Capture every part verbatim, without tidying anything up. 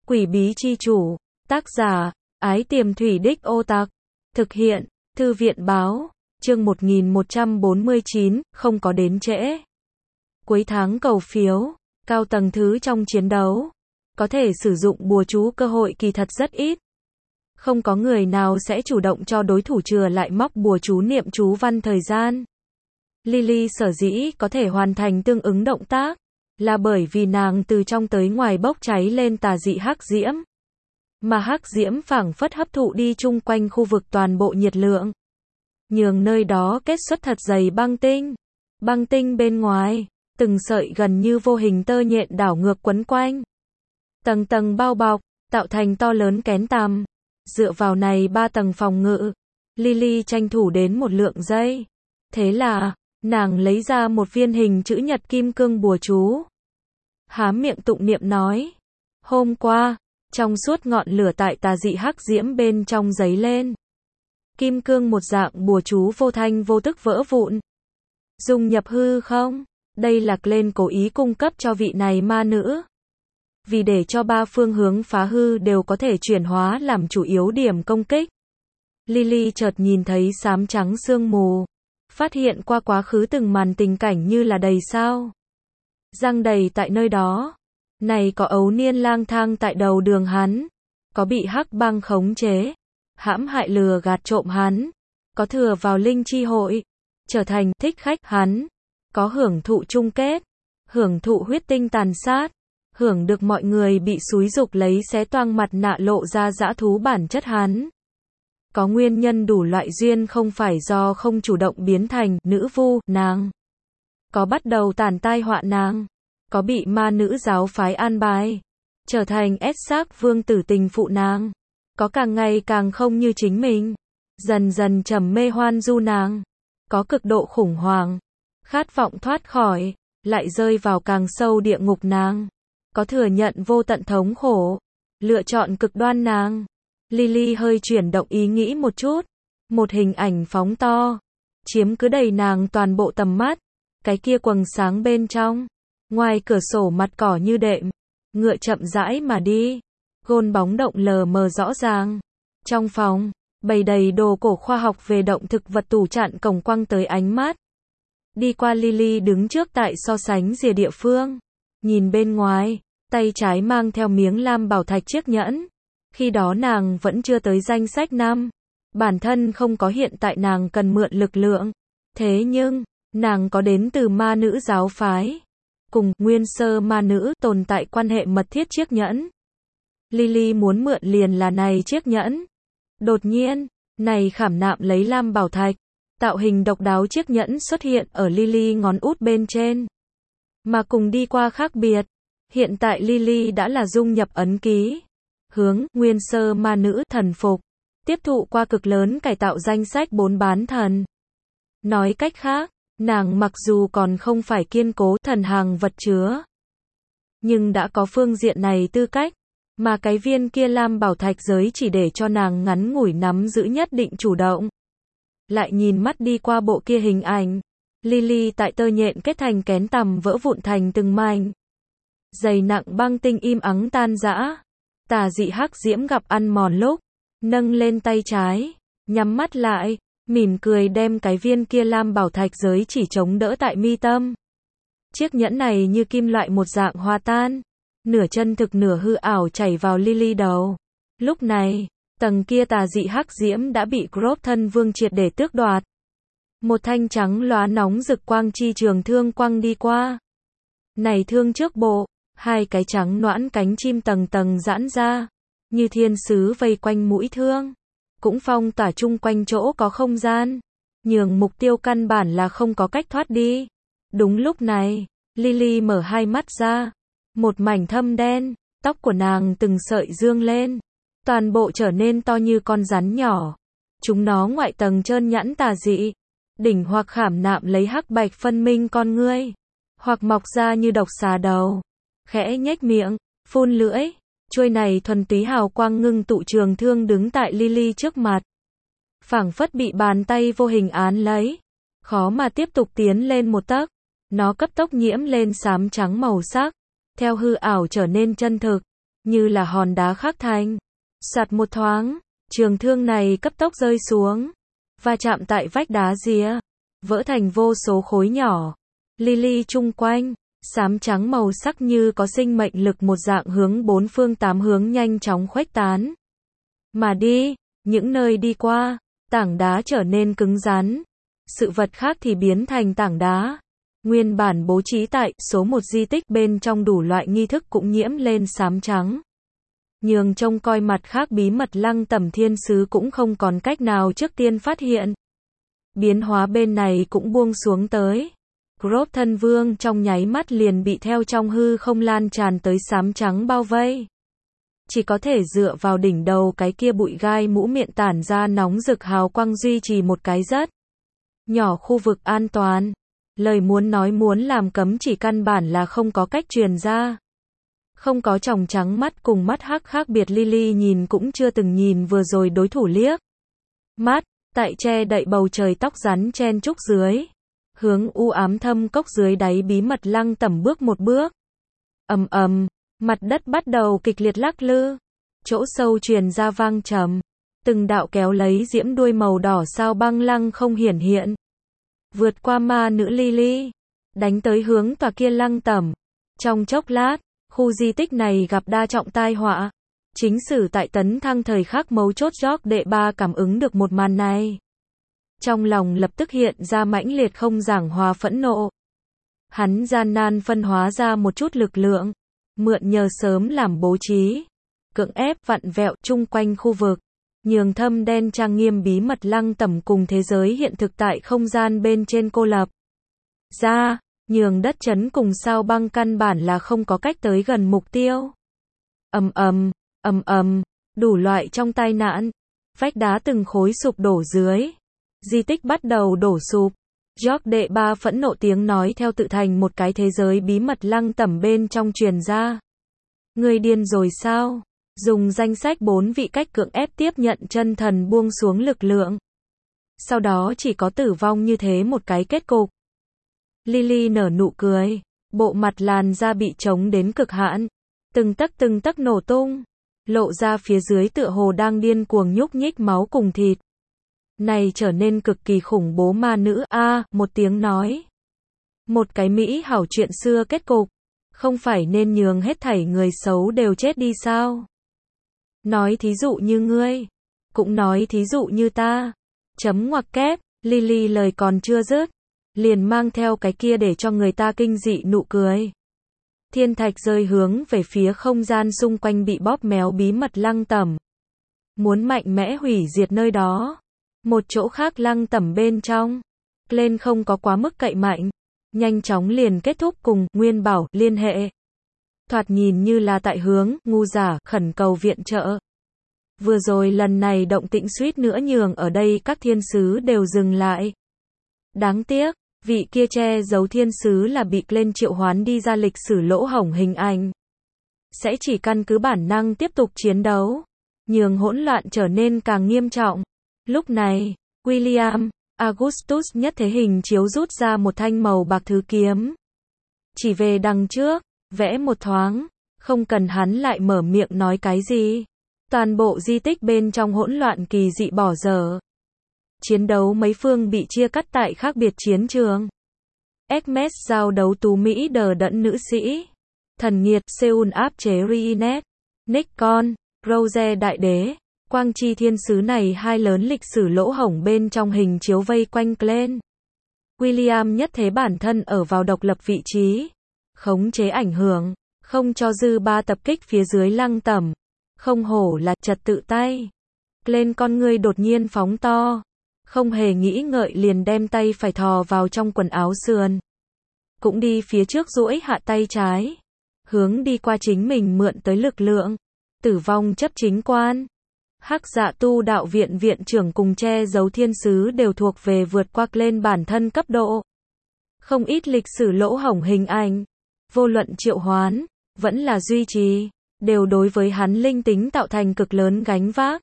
Quỷ bí chi chủ, tác giả, Ái Tiềm Thủy Đích Ô Tặc, thực hiện, Thư viện báo, chương một nghìn một trăm bốn mươi chín, không có đến trễ. Cuối tháng cầu phiếu, cao tầng thứ trong chiến đấu, có thể sử dụng bùa chú cơ hội kỳ thật rất ít. Không có người nào sẽ chủ động cho đối thủ chừa lại móc bùa chú niệm chú văn thời gian. Lily sở dĩ có thể hoàn thành tương ứng động tác, là bởi vì nàng từ trong tới ngoài bốc cháy lên tà dị hắc diễm. Mà hắc diễm phảng phất hấp thụ đi chung quanh khu vực toàn bộ nhiệt lượng. Nhường nơi đó kết xuất thật dày băng tinh. Băng tinh bên ngoài, từng sợi gần như vô hình tơ nhện đảo ngược quấn quanh. Tầng tầng bao bọc, tạo thành to lớn kén tằm. Dựa vào này ba tầng phòng ngự, Lily tranh thủ đến một lượng giây. Thế là, nàng lấy ra một viên hình chữ nhật kim cương bùa chú. Há miệng tụng niệm nói. Hôm qua, trong suốt ngọn lửa tại tà dị hắc diễm bên trong giấy lên. Kim cương một dạng bùa chú vô thanh vô tức vỡ vụn. Dùng nhập hư không? Đây là Glenn cố ý cung cấp cho vị này ma nữ. Vì để cho ba phương hướng phá hư đều có thể chuyển hóa làm chủ yếu điểm công kích. Lily chợt nhìn thấy xám trắng sương mù. Phát hiện qua quá khứ từng màn tình cảnh như là đầy sao. Răng đầy tại nơi đó. Này có ấu niên lang thang tại đầu đường hắn. Có bị hắc băng khống chế. Hãm hại lừa gạt trộm hắn. Có thừa vào linh chi hội. Trở thành thích khách hắn. Có hưởng thụ chung kết. Hưởng thụ huyết tinh tàn sát. Hưởng được mọi người bị xúi dục lấy xé toang mặt nạ lộ ra dã thú bản chất hắn. Có nguyên nhân đủ loại duyên không phải do không chủ động biến thành nữ vu nàng. Có bắt đầu tàn tai họa nàng. Có bị ma nữ giáo phái an bài. Trở thành ép xác vương tử tình phụ nàng. Có càng ngày càng không như chính mình. Dần dần trầm mê hoan du nàng. Có cực độ khủng hoảng. Khát vọng thoát khỏi. Lại rơi vào càng sâu địa ngục nàng. Có thừa nhận vô tận thống khổ. Lựa chọn cực đoan nàng. Lily hơi chuyển động ý nghĩ một chút. Một hình ảnh phóng to. Chiếm cứ đầy nàng toàn bộ tầm mắt. Cái kia quầng sáng bên trong. Ngoài cửa sổ mặt cỏ như đệm. Ngựa chậm rãi mà đi. Gôn bóng động lờ mờ rõ ràng. Trong phòng, bày đầy đồ cổ khoa học về động thực vật tủ chặn cổng quăng tới ánh mắt. Đi qua Lily đứng trước tại so sánh rìa địa phương. Nhìn bên ngoài, tay trái mang theo miếng lam bảo thạch chiếc nhẫn. Khi đó nàng vẫn chưa tới danh sách năm. Bản thân không có hiện tại nàng cần mượn lực lượng. Thế nhưng, nàng có đến từ ma nữ giáo phái. Cùng nguyên sơ ma nữ tồn tại quan hệ mật thiết chiếc nhẫn. Lily muốn mượn liền là này chiếc nhẫn. Đột nhiên, này khảm nạm lấy lam bảo thạch. Tạo hình độc đáo chiếc nhẫn xuất hiện ở Lily ngón út bên trên. Mà cùng đi qua khác biệt. Hiện tại Lily đã là dung nhập ấn ký. Hướng nguyên sơ ma nữ thần phục. Tiếp thụ qua cực lớn cải tạo danh sách bốn bán thần. Nói cách khác, nàng mặc dù còn không phải kiên cố thần hàng vật chứa. Nhưng đã có phương diện này tư cách. Mà cái viên kia lam bảo thạch giới chỉ để cho nàng ngắn ngủi nắm giữ nhất định chủ động. Lại nhìn mắt đi qua bộ kia hình ảnh. Lily tại tơ nhện kết thành kén tằm vỡ vụn thành từng mảnh. Dày nặng băng tinh im ắng tan rã. Tà dị hắc diễm gặp ăn mòn lúc. Nâng lên tay trái. Nhắm mắt lại. Mỉm cười đem cái viên kia lam bảo thạch giới chỉ chống đỡ tại mi tâm. Chiếc nhẫn này như kim loại một dạng hòa tan. Nửa chân thực nửa hư ảo chảy vào Lily đầu. Lúc này, tầng kia tà dị hắc diễm đã bị Grove thân vương triệt để tước đoạt. Một thanh trắng lóa nóng rực quang chi trường thương quăng đi qua. Này thương trước bộ, hai cái trắng noãn cánh chim tầng tầng giãn ra. Như thiên sứ vây quanh mũi thương. Cũng phong tỏa chung quanh chỗ có không gian. Nhường mục tiêu căn bản là không có cách thoát đi. Đúng lúc này, Lily mở hai mắt ra. Một mảnh thâm đen, tóc của nàng từng sợi dương lên. Toàn bộ trở nên to như con rắn nhỏ. Chúng nó ngoại tầng trơn nhẵn tà dị. Đỉnh hoặc khảm nạm lấy hắc bạch phân minh con ngươi. Hoặc mọc ra như độc xà đầu. Khẽ nhếch miệng, phun lưỡi. Chuôi này thuần túy hào quang ngưng tụ trường thương đứng tại Lily trước mặt. Phảng phất bị bàn tay vô hình án lấy. Khó mà tiếp tục tiến lên một tấc. Nó cấp tốc nhiễm lên xám trắng màu sắc. Theo hư ảo trở nên chân thực. như là hòn đá khắc thành. Soạt một thoáng, trường thương này cấp tốc rơi xuống, và chạm tại vách đá rìa, vỡ thành vô số khối nhỏ. Lily chung quanh, xám trắng màu sắc như có sinh mệnh lực một dạng hướng bốn phương tám hướng nhanh chóng khuếch tán. Mà đi, những nơi đi qua, tảng đá trở nên cứng rắn. Sự vật khác thì biến thành tảng đá. Nguyên bản bố trí tại số một di tích bên trong đủ loại nghi thức cũng nhiễm lên xám trắng. Nhường trông coi mặt khác bí mật Lăng Tẩm Thiên Sứ cũng không còn cách nào trước tiên phát hiện. Biến hóa bên này cũng buông xuống tới. Grove thân vương trong nháy mắt liền bị theo trong hư không lan tràn tới xám trắng bao vây. Chỉ có thể dựa vào đỉnh đầu cái kia bụi gai mũ miệng tản ra nóng rực hào quang duy trì một cái rất nhỏ khu vực an toàn. Lời muốn nói muốn làm cấm chỉ căn bản là không có cách truyền ra. Không có tròng trắng mắt cùng mắt hắc khác biệt Lily nhìn cũng chưa từng nhìn vừa rồi đối thủ liếc mắt, tại che đậy bầu trời tóc rắn chen trúc dưới. Hướng u ám thâm cốc dưới đáy bí mật Lăng Tẩm bước một bước. Ầm ầm, mặt đất bắt đầu kịch liệt lắc lư. Chỗ sâu truyền ra vang trầm. Từng đạo kéo lấy diễm đuôi màu đỏ sao băng lăng không hiển hiện. Vượt qua ma nữ Lily, đánh tới hướng tòa kia Lăng Tẩm. Trong chốc lát, khu di tích này gặp đa trọng tai họa. Chính sử tại tấn thăng thời khắc mấu chốt George đệ ba cảm ứng được một màn này. Trong lòng lập tức hiện ra mãnh liệt không giảng hòa phẫn nộ. Hắn gian nan phân hóa ra một chút lực lượng, mượn nhờ sớm làm bố trí, cưỡng ép vặn vẹo chung quanh khu vực, nhường thâm đen trang nghiêm bí mật Lăng Tẩm cùng thế giới hiện thực tại không gian bên trên cô lập. Ra, nhường đất chấn cùng sao băng căn bản là không có cách tới gần mục tiêu. Ầm ầm, ầm ầm, đủ loại trong tai nạn, vách đá từng khối sụp đổ dưới. Di tích bắt đầu đổ sụp. George đệ ba phẫn nộ tiếng nói theo tự thành một cái thế giới bí mật Lăng Tẩm bên trong truyền ra. Người điên rồi sao? Dùng danh sách bốn vị cách cưỡng ép tiếp nhận chân thần buông xuống lực lượng. Sau đó chỉ có tử vong như thế một cái kết cục. Lily nở nụ cười. Bộ mặt làn da bị trống đến cực hạn. Từng tấc từng tấc nổ tung. Lộ ra phía dưới tựa hồ đang điên cuồng nhúc nhích máu cùng thịt. Này trở nên cực kỳ khủng bố ma nữ a à, một tiếng nói. Một cái mỹ hảo chuyện xưa kết cục. Không phải nên nhường hết thảy người xấu đều chết đi sao? Nói thí dụ như ngươi. Cũng nói thí dụ như ta. Chấm ngoặc kép, Lily lời còn chưa dứt. Liền mang theo cái kia để cho người ta kinh dị nụ cười. Thiên thạch rơi hướng về phía không gian xung quanh bị bóp méo bí mật Lăng Tẩm. Muốn mạnh mẽ hủy diệt nơi đó. Một chỗ khác Lăng Tẩm bên trong. Lên không có quá mức cậy mạnh. Nhanh chóng liền kết thúc cùng Nguyên Bảo liên hệ. Thoạt nhìn như là tại hướng ngu giả khẩn cầu viện trợ. Vừa rồi lần này động tĩnh suýt nữa nhường ở đây các thiên sứ đều dừng lại. Đáng tiếc, vị kia che giấu thiên sứ là bị lên triệu hoán đi ra lịch sử lỗ hổng hình ảnh. Sẽ chỉ căn cứ bản năng tiếp tục chiến đấu. Nhường hỗn loạn trở nên càng nghiêm trọng. Lúc này, William Augustus nhất thế hình chiếu rút ra một thanh màu bạc thứ kiếm. Chỉ về đằng trước, vẽ một thoáng, không cần hắn lại mở miệng nói cái gì. Toàn bộ di tích bên trong hỗn loạn kỳ dị bỏ dở. Chiến đấu mấy phương bị chia cắt tại khác biệt chiến trường. Hermes giao đấu tú Mỹ đờ đẫn nữ sĩ. Thần nghiệt Seoul áp chế Reenet. Nikon, Rose đại đế. Quang chi thiên sứ này hai lớn lịch sử lỗ hổng bên trong hình chiếu vây quanh Glenn. William nhất thế bản thân ở vào độc lập vị trí. Khống chế ảnh hưởng. Không cho dư ba tập kích phía dưới Lăng Tẩm. Không hổ là trật tự tay. Glenn con ngươi đột nhiên phóng to. Không hề nghĩ ngợi liền đem tay phải thò vào trong quần áo sườn. Cũng đi phía trước duỗi hạ tay trái. Hướng đi qua chính mình mượn tới lực lượng. Tử vong chấp chính quan. Hắc Dạ Tu đạo viện viện trưởng cùng che giấu thiên sứ đều thuộc về vượt qua lên bản thân cấp độ. Không ít lịch sử lỗ hổng hình ảnh. Vô luận triệu hoán, vẫn là duy trì, đều đối với hắn linh tính tạo thành cực lớn gánh vác.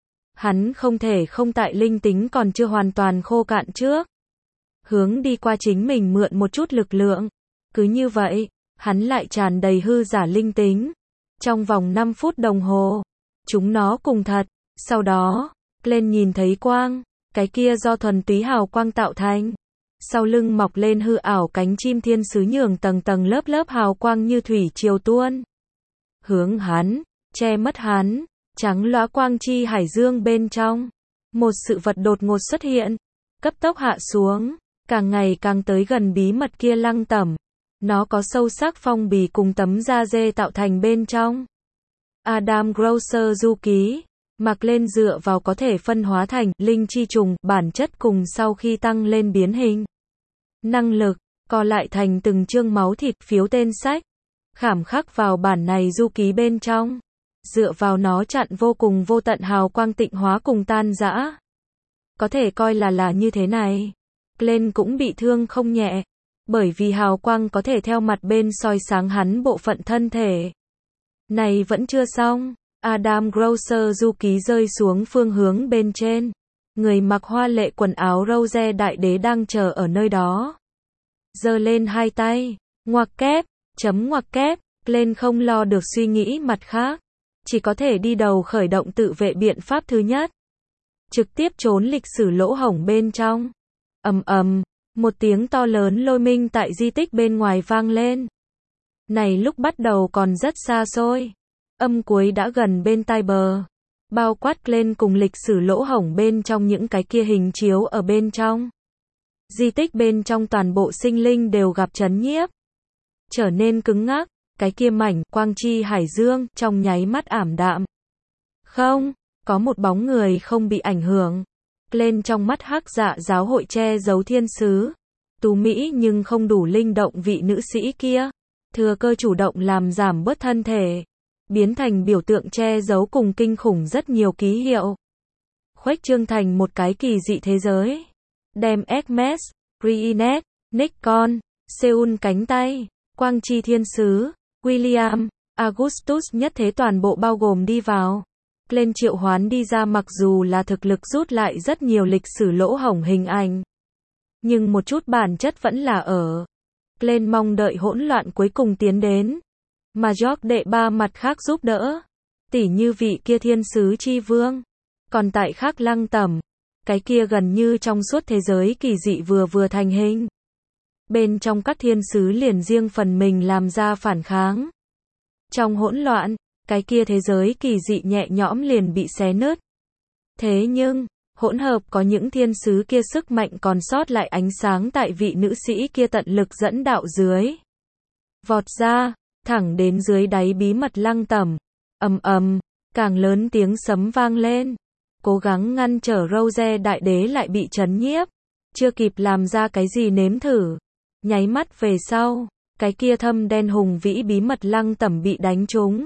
Hắn không thể không tại linh tính còn chưa hoàn toàn khô cạn trước. Hướng đi qua chính mình mượn một chút lực lượng. Cứ như vậy, hắn lại tràn đầy hư giả linh tính. Trong vòng năm phút đồng hồ, chúng nó cùng thật. Sau đó, Glenn nhìn thấy quang, cái kia do thuần túy hào quang tạo thành. Sau lưng mọc lên hư ảo cánh chim thiên sứ nhường tầng tầng lớp lớp hào quang như thủy triều tuôn. Hướng hắn, che mất hắn, trắng lóa quang chi hải dương bên trong. Một sự vật đột ngột xuất hiện, cấp tốc hạ xuống, càng ngày càng tới gần bí mật kia lăng tẩm. Nó có sâu sắc phong bì cùng tấm da dê tạo thành bên trong. Adam Grocer du ký, mặc lên dựa vào có thể phân hóa thành linh chi trùng, bản chất cùng sau khi tăng lên biến hình. Năng lực, co lại thành từng chương máu thịt phiếu tên sách. Khảm khắc vào bản này du ký bên trong. Dựa vào nó chặn vô cùng vô tận hào quang tịnh hóa cùng tan rã. Có thể coi là là như thế này. Glenn cũng bị thương không nhẹ. Bởi vì hào quang có thể theo mặt bên soi sáng hắn bộ phận thân thể. Này vẫn chưa xong. Adam Grocer du ký rơi xuống phương hướng bên trên. Người mặc hoa lệ quần áo rose đại đế đang chờ ở nơi đó. Giơ lên hai tay. Ngoặc kép. Chấm ngoặc kép. Glenn không lo được suy nghĩ mặt khác. Chỉ có thể đi đầu khởi động tự vệ biện pháp thứ nhất. Trực tiếp trốn lịch sử lỗ hổng bên trong. Ầm ầm. Một tiếng to lớn lôi minh tại di tích bên ngoài vang lên. Này lúc bắt đầu còn rất xa xôi. Âm cuối đã gần bên tai bờ. Bao quát lên cùng lịch sử lỗ hổng bên trong những cái kia hình chiếu ở bên trong. Di tích bên trong toàn bộ sinh linh đều gặp chấn nhiếp. Trở nên cứng ngắc, cái kia mảnh quang chi hải dương trong nháy mắt ảm đạm. Không, có một bóng người không bị ảnh hưởng. Lên trong mắt hắc dạ giáo hội che giấu thiên sứ. Tú Mỹ nhưng không đủ linh động vị nữ sĩ kia. Thừa cơ chủ động làm giảm bớt thân thể. Biến thành biểu tượng che giấu cùng kinh khủng rất nhiều ký hiệu. Khuếch trương thành một cái kỳ dị thế giới. Đem Hermes, Reenet, Nikon, Seoul cánh tay, Quang Chi Thiên Sứ, William, Augustus nhất thế toàn bộ bao gồm đi vào. Glenn triệu hoán đi ra mặc dù là thực lực rút lại rất nhiều lịch sử lỗ hổng hình ảnh. Nhưng một chút bản chất vẫn là ở. Glenn mong đợi hỗn loạn cuối cùng tiến đến. Mà George đệ ba mặt khác giúp đỡ. Tỉ như vị kia thiên sứ chi vương. Còn tại khác lăng tẩm. Cái kia gần như trong suốt thế giới kỳ dị vừa vừa thành hình. Bên trong các thiên sứ liền riêng phần mình làm ra phản kháng. Trong hỗn loạn, cái kia thế giới kỳ dị nhẹ nhõm liền bị xé nứt. Thế nhưng, hỗn hợp có những thiên sứ kia sức mạnh còn sót lại ánh sáng tại vị nữ sĩ kia tận lực dẫn đạo dưới. Vọt ra, thẳng đến dưới đáy bí mật lăng tẩm. Ầm ầm, càng lớn tiếng sấm vang lên. Cố gắng ngăn trở Rose đại đế lại bị chấn nhiếp. Chưa kịp làm ra cái gì nếm thử. Nháy mắt về sau, cái kia thâm đen hùng vĩ bí mật lăng tẩm bị đánh trúng.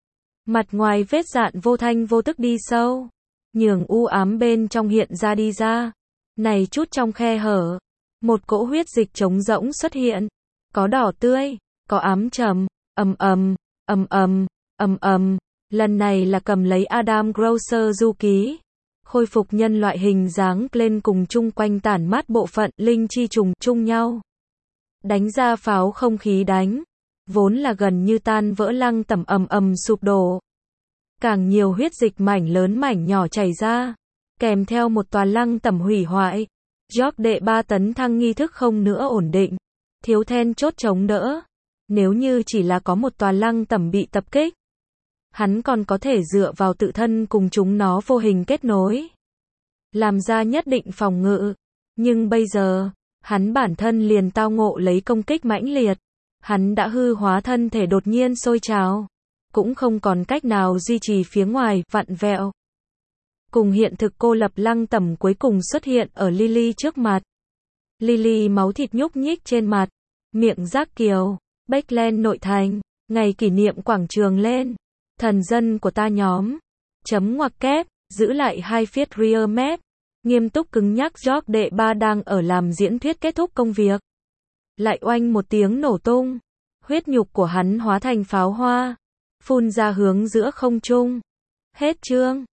Mặt ngoài vết dạn vô thanh vô tức đi sâu. Nhường u ám bên trong hiện ra đi ra. Này chút trong khe hở. Một cỗ huyết dịch trống rỗng xuất hiện. Có đỏ tươi, có ám trầm, ầm ầm, ầm ầm, ầm ầm. Lần này là cầm lấy Adam Grocer du ký. Khôi phục nhân loại hình dáng lên cùng chung quanh tản mát bộ phận linh chi trùng chung nhau. Đánh ra pháo không khí đánh. Vốn là gần như tan vỡ lăng tẩm ầm ầm sụp đổ. Càng nhiều huyết dịch mảnh lớn mảnh nhỏ chảy ra. Kèm theo một tòa lăng tẩm hủy hoại. George đệ ba tấn thăng nghi thức không nữa ổn định. Thiếu then chốt chống đỡ. Nếu như chỉ là có một tòa lăng tẩm bị tập kích. Hắn còn có thể dựa vào tự thân cùng chúng nó vô hình kết nối. Làm ra nhất định phòng ngự. Nhưng bây giờ, hắn bản thân liền tao ngộ lấy công kích mãnh liệt. Hắn đã hư hóa thân thể đột nhiên sôi trào. Cũng không còn cách nào duy trì phía ngoài, vặn vẹo. Cùng hiện thực cô lập lăng tẩm cuối cùng xuất hiện ở Lily trước mặt. Lily máu thịt nhúc nhích trên mặt. Miệng rác kiều. Backland nội thành. Ngày kỷ niệm quảng trường lên. Thần dân của ta nhóm. Chấm ngoặc kép. Giữ lại hai feet rear map. Nghiêm túc cứng nhắc George đệ ba đang ở làm diễn thuyết kết thúc công việc. Lại oanh một tiếng nổ tung. Huyết nhục của hắn hóa thành pháo hoa. Phun ra hướng giữa không trung. Hết chương.